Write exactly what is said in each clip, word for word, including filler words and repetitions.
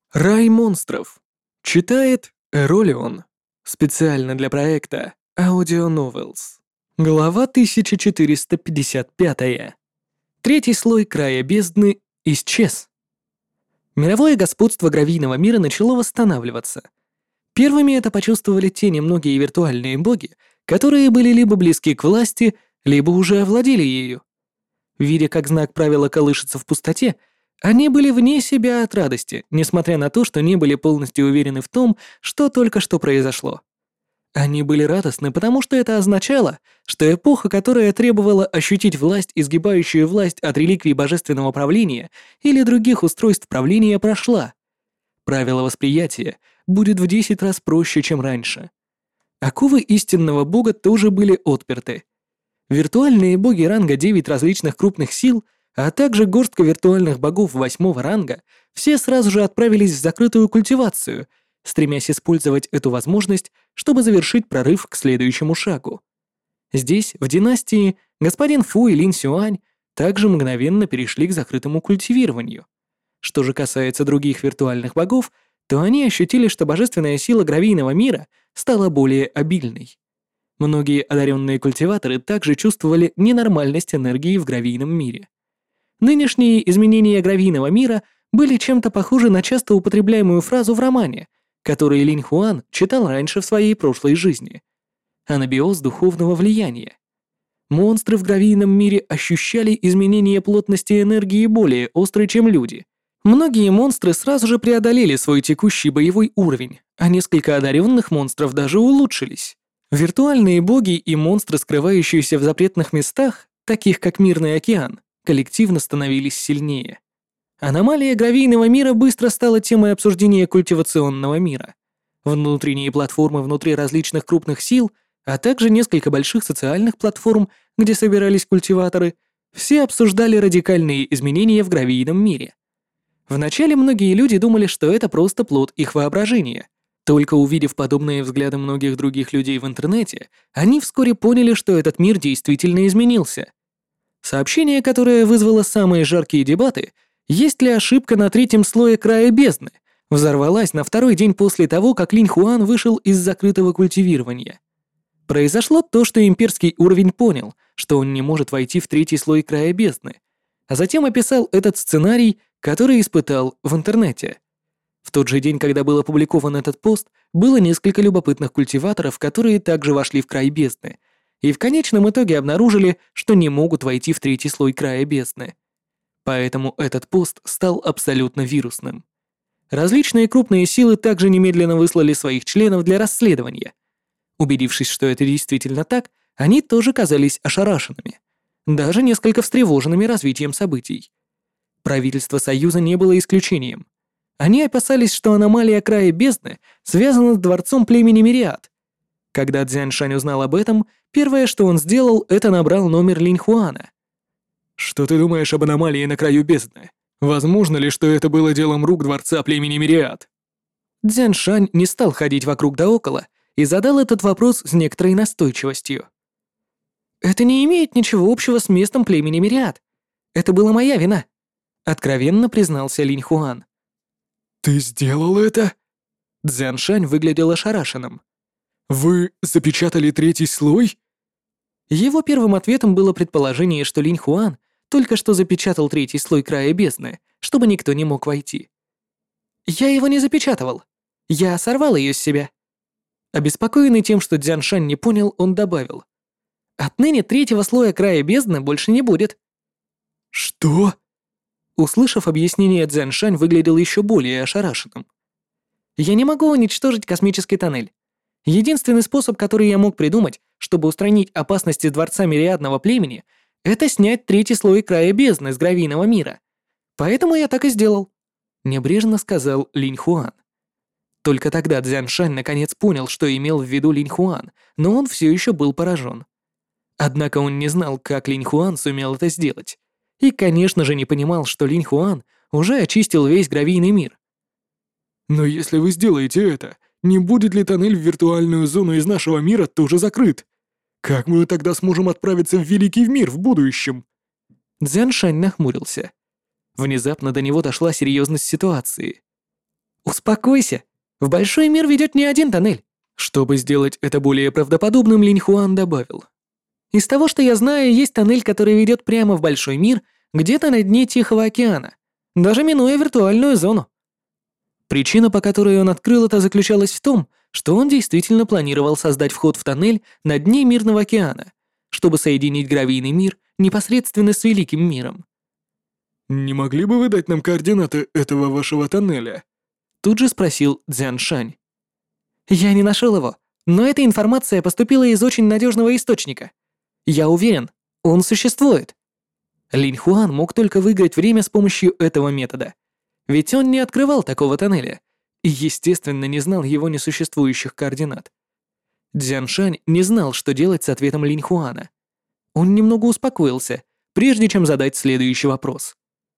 Рай монстров. Читает Эролион. Специально для проекта Audio Novels. Глава тысяча четыреста пятьдесят пять. Третий слой края бездны исчез. Мировое господство гравийного мира начало восстанавливаться. Первыми это почувствовали те немногие виртуальные боги, которые были либо близки к власти, либо уже овладели ею. Видя, как знак правила колышется в пустоте, они были вне себя от радости, несмотря на то, что не были полностью уверены в том, что только что произошло. Они были радостны, потому что это означало, что эпоха, которая требовала ощутить власть, изгибающую власть от реликвий божественного правления или других устройств правления, прошла. Правило восприятия будет в десять раз проще, чем раньше. Оковы истинного бога тоже были отперты. Виртуальные боги ранга девять различных крупных сил, а также горстка виртуальных богов восьмого ранга, все сразу же отправились в закрытую культивацию, стремясь использовать эту возможность, чтобы завершить прорыв к следующему шагу. Здесь, в династии, господин Фу и Лин Сюань также мгновенно перешли к закрытому культивированию. Что же касается других виртуальных богов, то они ощутили, что божественная сила гравийного мира стала более обильной. Многие одаренные культиваторы также чувствовали ненормальность энергии в гравийном мире. Нынешние изменения гравийного мира были чем-то похожи на часто употребляемую фразу в романе, который Линь Хуан читал раньше в своей прошлой жизни. Анабиоз духовного влияния. Монстры в гравийном мире ощущали изменение плотности энергии более острой, чем люди. Многие монстры сразу же преодолели свой текущий боевой уровень, а несколько одаренных монстров даже улучшились. Виртуальные боги и монстры, скрывающиеся в запретных местах, таких как Мирный океан, коллективно становились сильнее. Аномалия гравийного мира быстро стала темой обсуждения культивационного мира. Внутренние платформы внутри различных крупных сил, а также несколько больших социальных платформ, где собирались культиваторы, все обсуждали радикальные изменения в гравийном мире. Вначале многие люди думали, что это просто плод их воображения. Только увидев подобные взгляды многих других людей в интернете, они вскоре поняли, что этот мир действительно изменился. Сообщение, которое вызвало самые жаркие дебаты, есть ли ошибка на третьем слое края бездны, взорвалась на второй день после того, как Линь Хуан вышел из закрытого культивирования. Произошло то, что имперский уровень понял, что он не может войти в третий слой края бездны, а затем описал этот сценарий, который испытал в интернете. В тот же день, когда был опубликован этот пост, было несколько любопытных культиваторов, которые также вошли в край бездны, и в конечном итоге обнаружили, что не могут войти в третий слой края бездны. Поэтому этот пост стал абсолютно вирусным. Различные крупные силы также немедленно выслали своих членов для расследования. Убедившись, что это действительно так, они тоже казались ошарашенными, даже несколько встревоженными развитием событий. Правительство Союза не было исключением. Они опасались, что аномалия края бездны связана с дворцом племени Мириад. Когда Цзянь Шань узнал об этом, первое, что он сделал, это набрал номер Линь Хуана. «Что ты думаешь об аномалии на краю бездны? Возможно ли, что это было делом рук дворца племени Мириад?» Цзянь Шань не стал ходить вокруг да около и задал этот вопрос с некоторой настойчивостью. «Это не имеет ничего общего с местом племени Мириад. Это была моя вина», — откровенно признался Линь Хуан. «Ты сделал это?» Цзянь Шань выглядел ошарашенным. «Вы запечатали третий слой?» Его первым ответом было предположение, что Линь Хуан только что запечатал третий слой края бездны, чтобы никто не мог войти. «Я его не запечатывал. Я сорвал ее с себя». Обеспокоенный тем, что Цзянь Шань не понял, он добавил. «Отныне третьего слоя края бездны больше не будет». «Что?» Услышав объяснение, Цзянь Шань выглядел еще более ошарашенным. «Я не могу уничтожить космический тоннель. Единственный способ, который я мог придумать, чтобы устранить опасности дворца Мириадного племени, это снять третий слой края бездны с гравийного мира. Поэтому я так и сделал», — небрежно сказал Линь Хуан. Только тогда Цзянь Шань наконец понял, что имел в виду Линь Хуан, но он все еще был поражен. Однако он не знал, как Линь Хуан сумел это сделать. И, конечно же, не понимал, что Линь Хуан уже очистил весь гравийный мир. «Но если вы сделаете это, не будет ли тоннель в виртуальную зону из нашего мира тоже закрыт? Как мы тогда сможем отправиться в Великий мир в будущем?» Цзянь Шань нахмурился. Внезапно до него дошла серьезность ситуации. Успокойся. В большой мир ведет не один тоннель. Чтобы сделать это более правдоподобным, Линь Хуан добавил. Из того, что я знаю, есть тоннель, который ведет прямо в большой мир, где-то на дне Тихого океана, даже минуя виртуальную зону. Причина, по которой он открыл это, заключалась в том, что он действительно планировал создать вход в тоннель на дне Мирного океана, чтобы соединить гравийный мир непосредственно с Великим миром. «Не могли бы вы дать нам координаты этого вашего тоннеля?» Тут же спросил Цзян Шань. «Я не нашел его, но эта информация поступила из очень надежного источника. Я уверен, он существует». Линь Хуан мог только выиграть время с помощью этого метода, ведь он не открывал такого тоннеля и, естественно, не знал его несуществующих координат. Цзян Шань не знал, что делать с ответом Линь Хуана. Он немного успокоился, прежде чем задать следующий вопрос.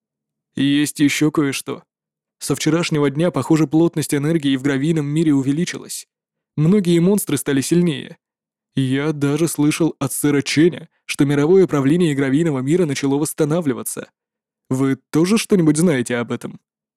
«Есть еще кое-что. Со вчерашнего дня, похоже, плотность энергии в гравийном мире увеличилась. Многие монстры стали сильнее. Я даже слышал от сэра Ченя, что мировое правление гравийного мира начало восстанавливаться. Вы тоже что-нибудь знаете об этом?»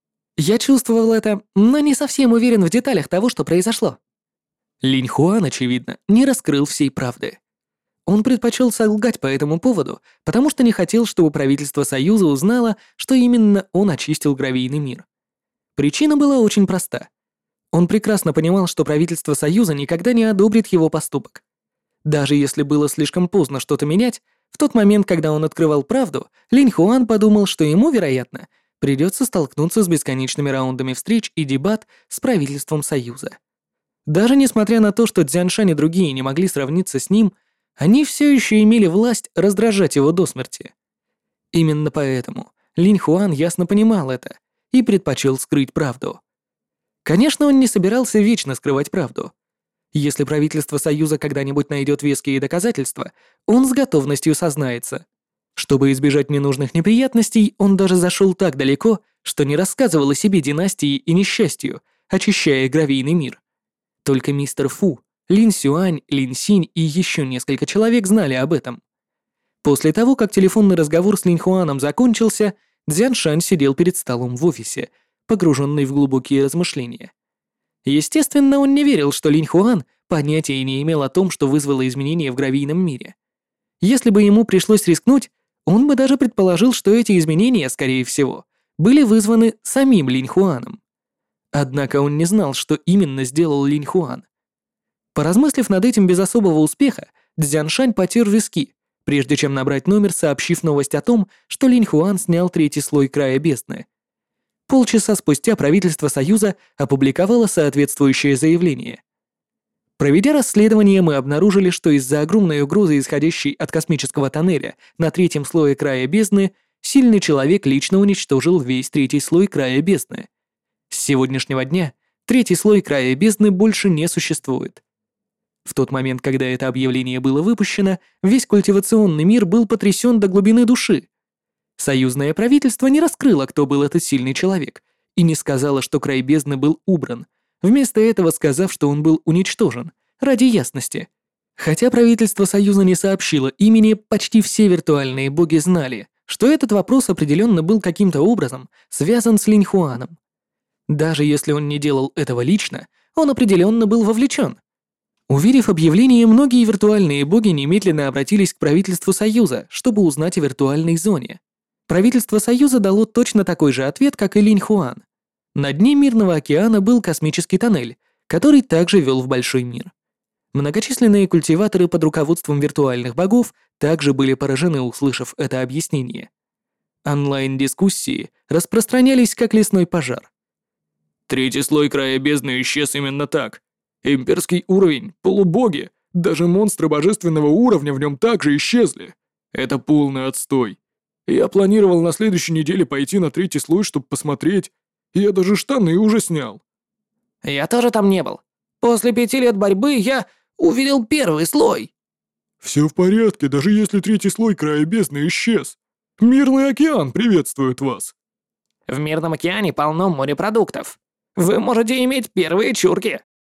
Я чувствовал это, но не совсем уверен в деталях того, что произошло. Линь Хуан, очевидно, не раскрыл всей правды. Он предпочел солгать по этому поводу, потому что не хотел, чтобы правительство Союза узнало, что именно он очистил гравийный мир. Причина была очень проста. Он прекрасно понимал, что правительство Союза никогда не одобрит его поступок. Даже если было слишком поздно что-то менять, в тот момент, когда он открывал правду, Линь Хуан подумал, что ему, вероятно, придется столкнуться с бесконечными раундами встреч и дебат с правительством Союза. Даже несмотря на то, что Цзяншань и другие не могли сравниться с ним, они все еще имели власть раздражать его до смерти. Именно поэтому Линь Хуан ясно понимал это и предпочел скрыть правду. Конечно, он не собирался вечно скрывать правду. Если правительство Союза когда-нибудь найдет веские доказательства, он с готовностью сознается. Чтобы избежать ненужных неприятностей, он даже зашел так далеко, что не рассказывал о себе династии и несчастью, очищая гравийный мир. Только мистер Фу, Лин Сюань, Лин Синь и еще несколько человек знали об этом. После того, как телефонный разговор с Линь Хуаном закончился, Цзян Шань сидел перед столом в офисе, погруженный в глубокие размышления. Естественно, он не верил, что Линь Хуан понятия не имел о том, что вызвало изменения в гравийном мире. Если бы ему пришлось рискнуть, он бы даже предположил, что эти изменения, скорее всего, были вызваны самим Линь Хуаном. Однако он не знал, что именно сделал Линь Хуан. Поразмыслив над этим без особого успеха, Цзян Шань потер виски, прежде чем набрать номер, сообщив новость о том, что Линь Хуан снял третий слой края бездны. Полчаса спустя правительство Союза опубликовало соответствующее заявление. Проведя расследование, мы обнаружили, что из-за огромной угрозы, исходящей от космического тоннеля на третьем слое края бездны, сильный человек лично уничтожил весь третий слой края бездны. С сегодняшнего дня третий слой края бездны больше не существует. В тот момент, когда это объявление было выпущено, весь культивационный мир был потрясен до глубины души. Союзное правительство не раскрыло, кто был этот сильный человек, и не сказало, что край бездны был убран, вместо этого сказав, что он был уничтожен, ради ясности. Хотя правительство Союза не сообщило имени, почти все виртуальные боги знали, что этот вопрос определенно был каким-то образом связан с Линь Хуаном. Даже если он не делал этого лично, он определенно был вовлечен. Увидев объявление, многие виртуальные боги немедленно обратились к правительству Союза, чтобы узнать о виртуальной зоне. Правительство Союза дало точно такой же ответ, как и Линь Хуан. На дне Мирного океана был космический тоннель, который также вел в большой мир. Многочисленные культиваторы под руководством виртуальных богов также были поражены, услышав это объяснение. Онлайн-дискуссии распространялись как лесной пожар. Третий слой края бездны исчез именно так. Имперский уровень, полубоги, даже монстры божественного уровня в нем также исчезли. Это полный отстой. Я планировал на следующей неделе пойти на третий слой, чтобы посмотреть. Я даже штаны уже снял. Я тоже там не был. После пяти лет борьбы я увидел первый слой. Все в порядке, даже если третий слой края бездны исчез. Мирный океан приветствует вас. В Мирном океане полно морепродуктов. Вы можете иметь первые чурки.